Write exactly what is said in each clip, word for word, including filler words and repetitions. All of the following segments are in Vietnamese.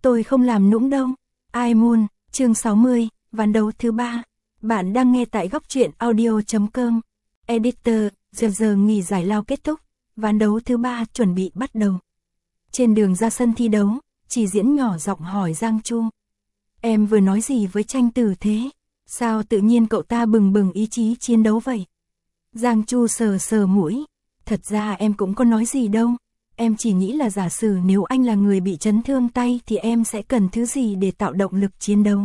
tôi không làm nũng đâu. Ai Moon, chương sáu mươi, ván đấu thứ ba. Bạn đang nghe tại góc truyện audio chấm com. Editor, giờ giờ nghỉ giải lao kết thúc, ván đấu thứ ba chuẩn bị bắt đầu. Trên đường ra sân thi đấu, Chỉ Diễn nhỏ giọng hỏi Giang Chu. Em vừa nói gì với Tranh Tử thế? Sao tự nhiên cậu ta bừng bừng ý chí chiến đấu vậy? Giang Chu sờ sờ mũi. Thật ra em cũng có nói gì đâu. Em chỉ nghĩ là giả sử nếu anh là người bị chấn thương tay thì em sẽ cần thứ gì để tạo động lực chiến đấu.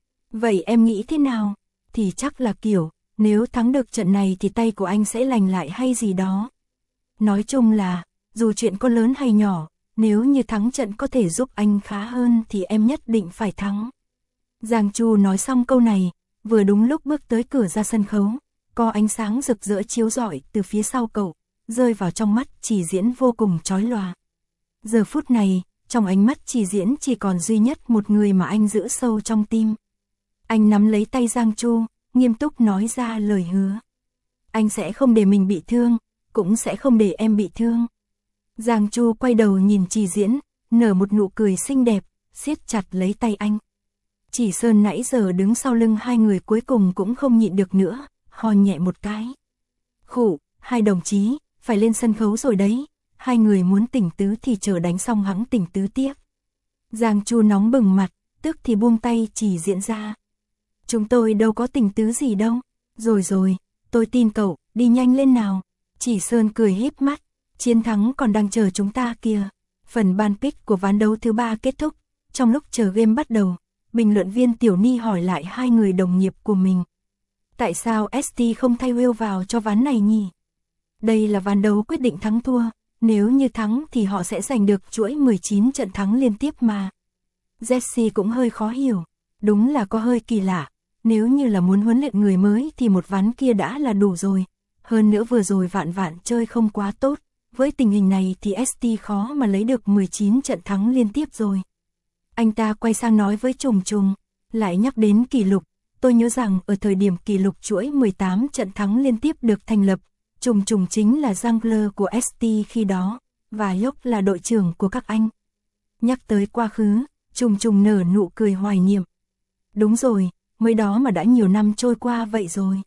Vậy em nghĩ thế nào? Thì chắc là kiểu, nếu thắng được trận này thì tay của anh sẽ lành lại hay gì đó. Nói chung là, dù chuyện có lớn hay nhỏ, nếu như thắng trận có thể giúp anh khá hơn thì em nhất định phải thắng. Giang Chu nói xong câu này, vừa đúng lúc bước tới cửa ra sân khấu, có ánh sáng rực rỡ chiếu rọi từ phía sau cậu, rơi vào trong mắt Chỉ Diễn vô cùng chói lòa. Giờ phút này, trong ánh mắt Chỉ Diễn chỉ còn duy nhất một người mà anh giữ sâu trong tim. Anh nắm lấy tay Giang Chu, nghiêm túc nói ra lời hứa. Anh sẽ không để mình bị thương, cũng sẽ không để em bị thương. Giang Chu quay đầu nhìn Chỉ Diễn, nở một nụ cười xinh đẹp, siết chặt lấy tay anh. Chỉ Sơn nãy giờ đứng sau lưng hai người cuối cùng cũng không nhịn được nữa, ho nhẹ một cái. Khụ, hai đồng chí, phải lên sân khấu rồi đấy, hai người muốn tỉnh tứ thì chờ đánh xong hẵng tỉnh tứ tiếp. Giang Chu nóng bừng mặt, tức thì buông tay Chỉ Diễn ra. Chúng tôi đâu có tỉnh tứ gì đâu, rồi rồi, tôi tin cậu, đi nhanh lên nào. Chỉ Sơn cười híp mắt, chiến thắng còn đang chờ chúng ta kìa. Phần ban pick của ván đấu thứ ba kết thúc, trong lúc chờ game bắt đầu, bình luận viên Tiểu Ni hỏi lại hai người đồng nghiệp của mình. Tại sao ét tê không thay Will vào cho ván này nhỉ? Đây là ván đấu quyết định thắng thua, nếu như thắng thì họ sẽ giành được chuỗi mười chín trận thắng liên tiếp mà. Jesse cũng hơi khó hiểu, đúng là có hơi kỳ lạ, nếu như là muốn huấn luyện người mới thì một ván kia đã là đủ rồi. Hơn nữa vừa rồi Vạn Vạn chơi không quá tốt, với tình hình này thì ét tê khó mà lấy được mười chín trận thắng liên tiếp rồi. Anh ta quay sang nói với Trùng Trùng, lại nhắc đến kỷ lục, tôi nhớ rằng ở thời điểm kỷ lục chuỗi mười tám trận thắng liên tiếp được thành lập, Trùng Trùng chính là jungler của ét tê khi đó, và Yok là đội trưởng của các anh. Nhắc tới quá khứ, Trùng Trùng nở nụ cười hoài niệm. Đúng rồi, mới đó mà đã nhiều năm trôi qua vậy rồi.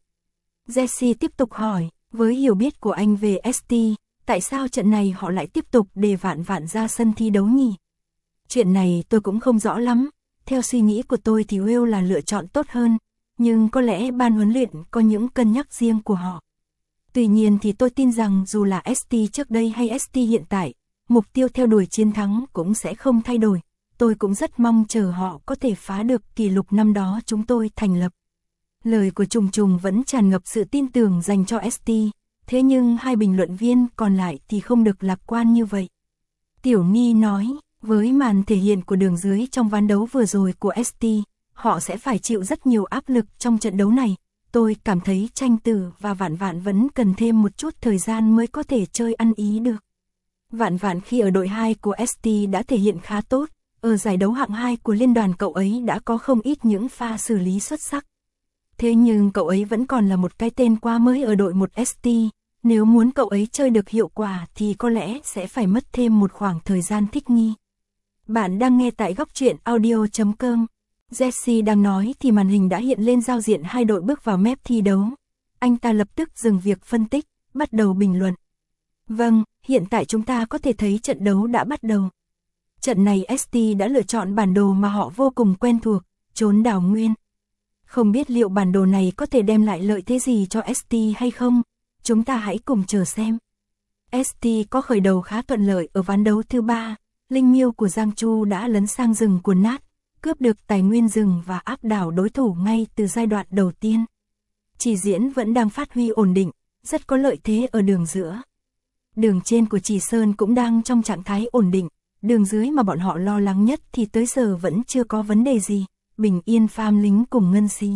Jesse tiếp tục hỏi, với hiểu biết của anh về ét tê, tại sao trận này họ lại tiếp tục để Vạn Vạn ra sân thi đấu nhỉ? Chuyện này tôi cũng không rõ lắm, theo suy nghĩ của tôi thì Will là lựa chọn tốt hơn, nhưng có lẽ ban huấn luyện có những cân nhắc riêng của họ. Tuy nhiên thì tôi tin rằng dù là ét tê trước đây hay ét tê hiện tại, mục tiêu theo đuổi chiến thắng cũng sẽ không thay đổi. Tôi cũng rất mong chờ họ có thể phá được kỷ lục năm đó chúng tôi thành lập. Lời của Trùng Trùng vẫn tràn ngập sự tin tưởng dành cho ét tê, thế nhưng hai bình luận viên còn lại thì không được lạc quan như vậy. Tiểu Ni nói, với màn thể hiện của đường dưới trong ván đấu vừa rồi của ét tê, họ sẽ phải chịu rất nhiều áp lực trong trận đấu này. Tôi cảm thấy Tranh Tử và Vạn Vạn vẫn cần thêm một chút thời gian mới có thể chơi ăn ý được. Vạn Vạn khi ở đội hai của ét tê đã thể hiện khá tốt, ở giải đấu hạng hai của liên đoàn cậu ấy đã có không ít những pha xử lý xuất sắc. Thế nhưng cậu ấy vẫn còn là một cái tên quá mới ở đội một ét tê, nếu muốn cậu ấy chơi được hiệu quả thì có lẽ sẽ phải mất thêm một khoảng thời gian thích nghi. Bạn đang nghe tại góc truyện audio chấm com. Jesse đang nói thì màn hình đã hiện lên giao diện hai đội bước vào map thi đấu. Anh ta lập tức dừng việc phân tích, bắt đầu bình luận. Vâng, hiện tại chúng ta có thể thấy trận đấu đã bắt đầu. Trận này ét tê đã lựa chọn bản đồ mà họ vô cùng quen thuộc, Chốn Đảo Nguyên. Không biết liệu bản đồ này có thể đem lại lợi thế gì cho ét tê hay không? Chúng ta hãy cùng chờ xem. ét tê có khởi đầu khá thuận lợi ở ván đấu thứ ba. Linh miêu của Giang Chu đã lấn sang rừng của Nát, cướp được tài nguyên rừng và áp đảo đối thủ ngay từ giai đoạn đầu tiên. Chỉ Diễn vẫn đang phát huy ổn định, rất có lợi thế ở đường giữa. Đường trên của Chỉ Sơn cũng đang trong trạng thái ổn định, đường dưới mà bọn họ lo lắng nhất thì tới giờ vẫn chưa có vấn đề gì, bình yên farm lính cùng Ngân Xí.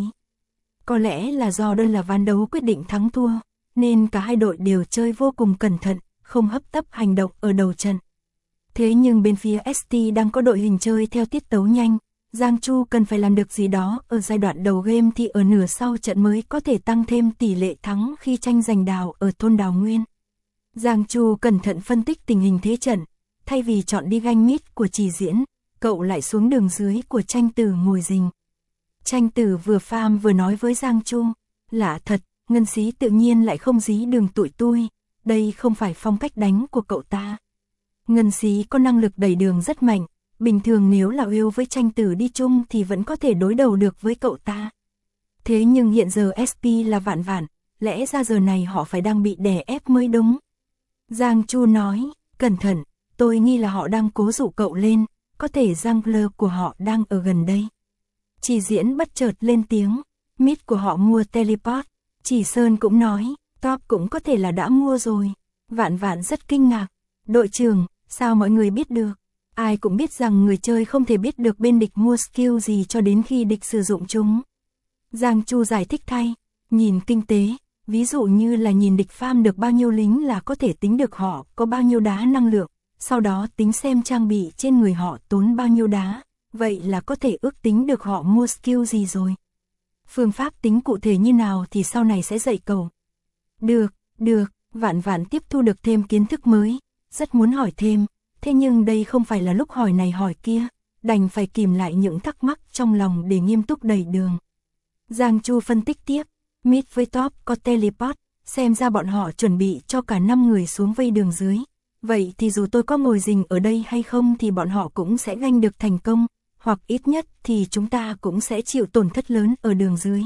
Có lẽ là do đây là ván đấu quyết định thắng thua, nên cả hai đội đều chơi vô cùng cẩn thận, không hấp tấp hành động ở đầu trận. Thế nhưng bên phía ét tê đang có đội hình chơi theo tiết tấu nhanh, Giang Chu cần phải làm được gì đó ở giai đoạn đầu game thì ở nửa sau trận mới có thể tăng thêm tỷ lệ thắng khi tranh giành đào ở thôn Đào Nguyên. Giang Chu cẩn thận phân tích tình hình thế trận, thay vì chọn đi ganh mid của Chỉ Diễn, cậu lại xuống đường dưới của Tranh Tử ngồi rình. Tranh Tử vừa farm vừa nói với Giang Chu, lạ thật, Ngân Xí tự nhiên lại không dí đường tụi tôi, đây không phải phong cách đánh của cậu ta. Ngân Xí có năng lực đẩy đường rất mạnh, bình thường nếu là yêu với Tranh Tử đi chung thì vẫn có thể đối đầu được với cậu ta. Thế nhưng hiện giờ ét pê là Vạn Vạn, lẽ ra giờ này họ phải đang bị đè ép mới đúng. Giang Chu nói, cẩn thận, tôi nghi là họ đang cố dụ cậu lên, có thể jungler của họ đang ở gần đây. Chỉ Diễn bất chợt lên tiếng, mid của họ mua teleport, Chỉ Sơn cũng nói, top cũng có thể là đã mua rồi. Vạn Vạn rất kinh ngạc, đội trưởng, sao mọi người biết được? Ai cũng biết rằng người chơi không thể biết được bên địch mua skill gì cho đến khi địch sử dụng chúng. Giang Chu giải thích thay, nhìn kinh tế, ví dụ như là nhìn địch farm được bao nhiêu lính là có thể tính được họ có bao nhiêu đá năng lượng, sau đó tính xem trang bị trên người họ tốn bao nhiêu đá, vậy là có thể ước tính được họ mua skill gì rồi. Phương pháp tính cụ thể như nào thì sau này sẽ dạy cậu. Được, được, Vạn Vạn tiếp thu được thêm kiến thức mới, rất muốn hỏi thêm, thế nhưng đây không phải là lúc hỏi này hỏi kia, đành phải kìm lại những thắc mắc trong lòng để nghiêm túc đẩy đường. Giang Chu phân tích tiếp, mid với top có teleport, xem ra bọn họ chuẩn bị cho cả năm người xuống vây đường dưới. Vậy thì dù tôi có ngồi rình ở đây hay không thì bọn họ cũng sẽ ganh được thành công, hoặc ít nhất thì chúng ta cũng sẽ chịu tổn thất lớn ở đường dưới.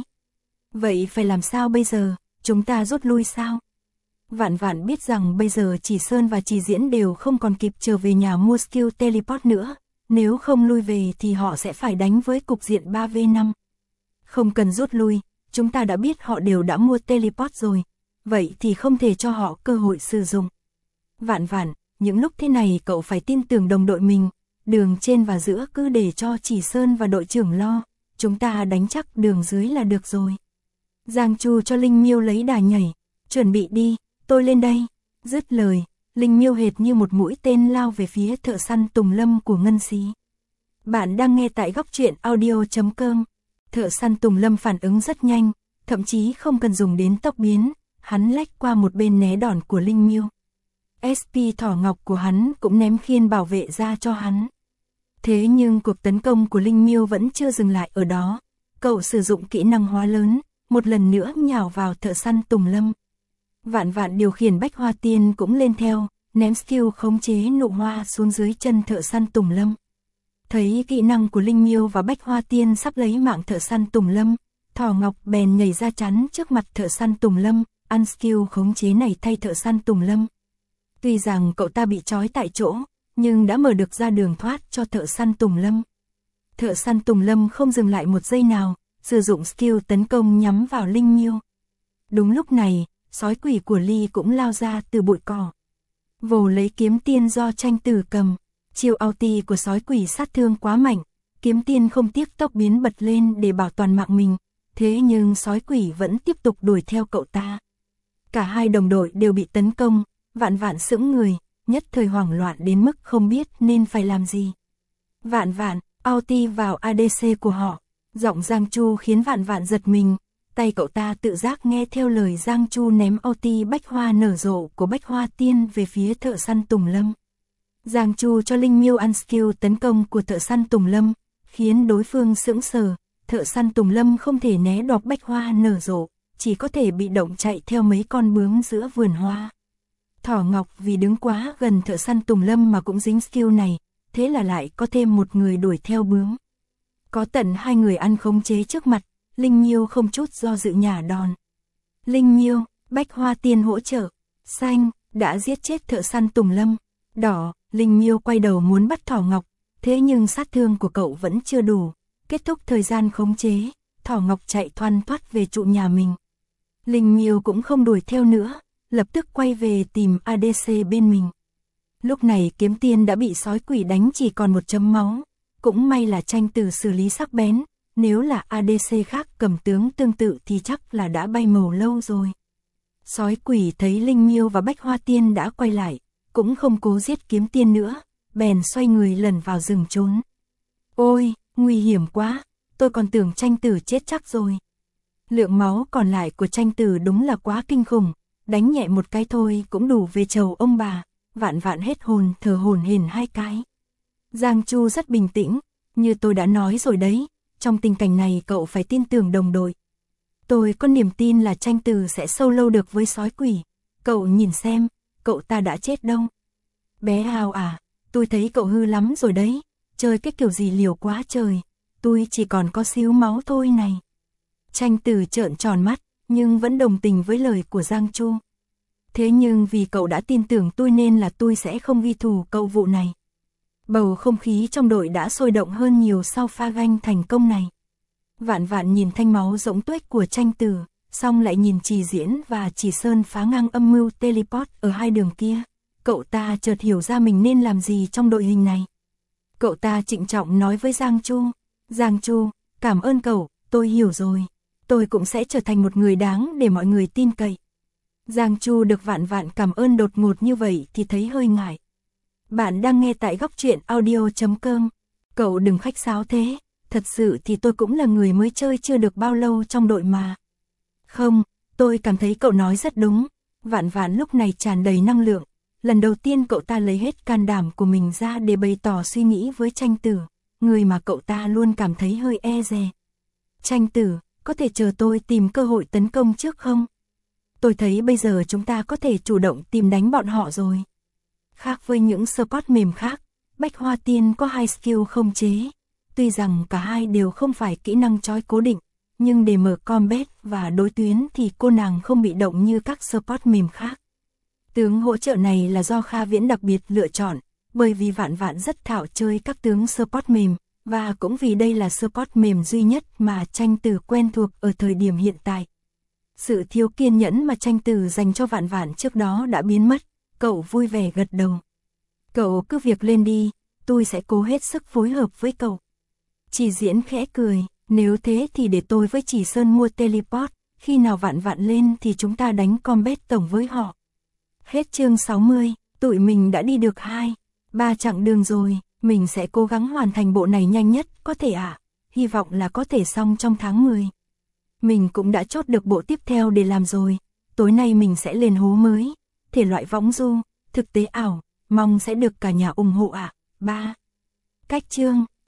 Vậy phải làm sao bây giờ, chúng ta rút lui sao? Vạn Vạn biết rằng bây giờ Chỉ Sơn và Chỉ Diễn đều không còn kịp trở về nhà mua skill teleport nữa, nếu không lui về thì họ sẽ phải đánh với cục diện ba vs năm. Không cần rút lui, chúng ta đã biết họ đều đã mua teleport rồi, vậy thì không thể cho họ cơ hội sử dụng. Vạn Vạn, những lúc thế này cậu phải tin tưởng đồng đội mình, đường trên và giữa cứ để cho Chỉ Sơn và đội trưởng lo, chúng ta đánh chắc đường dưới là được rồi. Giang Chu cho Linh Miêu lấy đà nhảy, chuẩn bị đi, tôi lên đây. Dứt lời, Linh Miêu hệt như một mũi tên lao về phía thợ săn Tùng Lâm của Ngân Xí. Bạn đang nghe tại góc truyện audio chấm com. Thợ săn Tùng Lâm phản ứng rất nhanh, thậm chí không cần dùng đến tốc biến, hắn lách qua một bên né đòn của Linh Miêu. ét pê Thỏ Ngọc của hắn cũng ném khiên bảo vệ ra cho hắn. Thế nhưng cuộc tấn công của Linh Miêu vẫn chưa dừng lại ở đó, cậu sử dụng kỹ năng hóa lớn, một lần nữa nhào vào thợ săn Tùng Lâm. Vạn Vạn điều khiển Bách Hoa Tiên cũng lên theo, ném skill khống chế nụ hoa xuống dưới chân thợ săn Tùng Lâm. Thấy kỹ năng của Linh Miêu và Bách Hoa Tiên sắp lấy mạng thợ săn Tùng Lâm, Thỏ Ngọc bèn nhảy ra chắn trước mặt thợ săn Tùng Lâm, ăn skill khống chế này thay thợ săn Tùng Lâm. Tuy rằng cậu ta bị trói tại chỗ, nhưng đã mở được ra đường thoát cho thợ săn Tùng Lâm. Thợ săn Tùng Lâm không dừng lại một giây nào, sử dụng skill tấn công nhắm vào Linh Miêu. Đúng lúc này, sói quỷ của Ly cũng lao ra từ bụi cỏ. Vồ lấy kiếm tiên do Tranh Tử cầm, chiêu ulti của sói quỷ sát thương quá mạnh, kiếm tiên không tiếc tốc biến bật lên để bảo toàn mạng mình, thế nhưng sói quỷ vẫn tiếp tục đuổi theo cậu ta. Cả hai đồng đội đều bị tấn công, Vạn Vạn sững người, nhất thời hoảng loạn đến mức không biết nên phải làm gì. Vạn Vạn, ulti vào a đê xê của họ, giọng Giang Chu khiến Vạn Vạn giật mình, tay cậu ta tự giác nghe theo lời Giang Chu ném ulti Bách Hoa nở rộ của Bách Hoa Tiên về phía thợ săn Tùng Lâm. Giang Chu cho Linh Miêu ăn skill tấn công của thợ săn Tùng Lâm, khiến đối phương sững sờ, thợ săn Tùng Lâm không thể né đọt Bách Hoa nở rộ, chỉ có thể bị động chạy theo mấy con bướm giữa vườn hoa. Thỏ Ngọc vì đứng quá gần thợ săn Tùng Lâm mà cũng dính skill này, thế là lại có thêm một người đuổi theo bướm. Có tận hai người ăn khống chế trước mặt, Linh Miêu không chút do dự nhả đòn. Linh Miêu, Bách Hoa Tiên hỗ trợ, xanh, đã giết chết thợ săn Tùng Lâm. Đỏ, Linh Miêu quay đầu muốn bắt Thỏ Ngọc, thế nhưng sát thương của cậu vẫn chưa đủ. Kết thúc thời gian khống chế, Thỏ Ngọc chạy thoăn thoắt về trụ nhà mình. Linh Miêu cũng không đuổi theo nữa, lập tức quay về tìm a đê xê bên mình. Lúc này kiếm tiên đã bị sói quỷ đánh chỉ còn một chấm máu, cũng may là Tranh Tử xử lý sắc bén, nếu là a đê xê khác cầm tướng tương tự thì chắc là đã bay màu lâu rồi. Sói quỷ thấy Linh Miêu và Bách Hoa Tiên đã quay lại, cũng không cố giết kiếm tiên nữa, bèn xoay người lẩn vào rừng trốn. Ôi, nguy hiểm quá, tôi còn tưởng Tranh Tử chết chắc rồi. Lượng máu còn lại của Tranh Tử đúng là quá kinh khủng, đánh nhẹ một cái thôi cũng đủ về chầu ông bà. Vạn Vạn hết hồn thở hổn hển hai cái. Giang Chu rất bình tĩnh, như tôi đã nói rồi đấy, trong tình cảnh này cậu phải tin tưởng đồng đội. Tôi có niềm tin là Tranh Từ sẽ sâu lâu được với sói quỷ. Cậu nhìn xem, cậu ta đã chết đâu. Bé Hào à, tôi thấy cậu hư lắm rồi đấy, chơi cái kiểu gì liều quá trời, tôi chỉ còn có xíu máu thôi này. Tranh Từ trợn tròn mắt, nhưng vẫn đồng tình với lời của Giang Chu. Thế nhưng vì cậu đã tin tưởng tôi nên là tôi sẽ không ghi thù cậu vụ này. Bầu không khí trong đội đã sôi động hơn nhiều sau pha ganh thành công này. Vạn Vạn nhìn thanh máu rỗng tuếch của Tranh Từ, xong lại nhìn Trì Diễn và Trì Sơn phá ngang âm mưu teleport ở hai đường kia. Cậu ta chợt hiểu ra mình nên làm gì trong đội hình này. Cậu ta trịnh trọng nói với Giang Chu, Giang Chu, cảm ơn cậu, tôi hiểu rồi. Tôi cũng sẽ trở thành một người đáng để mọi người tin cậy. Giang Chu được Vạn Vạn cảm ơn đột ngột như vậy thì thấy hơi ngại. Bạn đang nghe tại góc truyện audio chấm com. Cậu đừng khách sáo thế, thật sự thì tôi cũng là người mới chơi chưa được bao lâu trong đội mà. Không, tôi cảm thấy cậu nói rất đúng. Vạn Vạn lúc này tràn đầy năng lượng. Lần đầu tiên cậu ta lấy hết can đảm của mình ra để bày tỏ suy nghĩ với Tranh Tử, người mà cậu ta luôn cảm thấy hơi e dè. Tranh Tử, có thể chờ tôi tìm cơ hội tấn công trước không? Tôi thấy bây giờ chúng ta có thể chủ động tìm đánh bọn họ rồi. Khác với những support mềm khác, Bách Hoa Tiên có hai skill không chế. Tuy rằng cả hai đều không phải kỹ năng chói cố định, nhưng để mở combat và đối tuyến thì cô nàng không bị động như các support mềm khác. Tướng hỗ trợ này là do Kha Viễn đặc biệt lựa chọn, bởi vì Vạn Vạn rất thạo chơi các tướng support mềm, và cũng vì đây là support mềm duy nhất mà Tranh Tử quen thuộc ở thời điểm hiện tại. Sự thiếu kiên nhẫn mà Tranh Tử dành cho Vạn Vạn trước đó đã biến mất, cậu vui vẻ gật đầu. Cậu cứ việc lên đi, tôi sẽ cố hết sức phối hợp với cậu. Trì Diễn khẽ cười, nếu thế thì để tôi với Trì Sơn mua teleport, khi nào Vạn Vạn lên thì chúng ta đánh combat tổng với họ. Hết chương sáu mươi, tụi mình đã đi được hai, ba chặng đường rồi, mình sẽ cố gắng hoàn thành bộ này nhanh nhất có thể ạ, à? Hy vọng là có thể xong trong tháng mười. Mình cũng đã chốt được bộ tiếp theo để làm rồi, tối nay mình sẽ lên hố mới, thể loại võng du, thực tế ảo, mong sẽ được cả nhà ủng hộ ạ. À? ba. Cách chương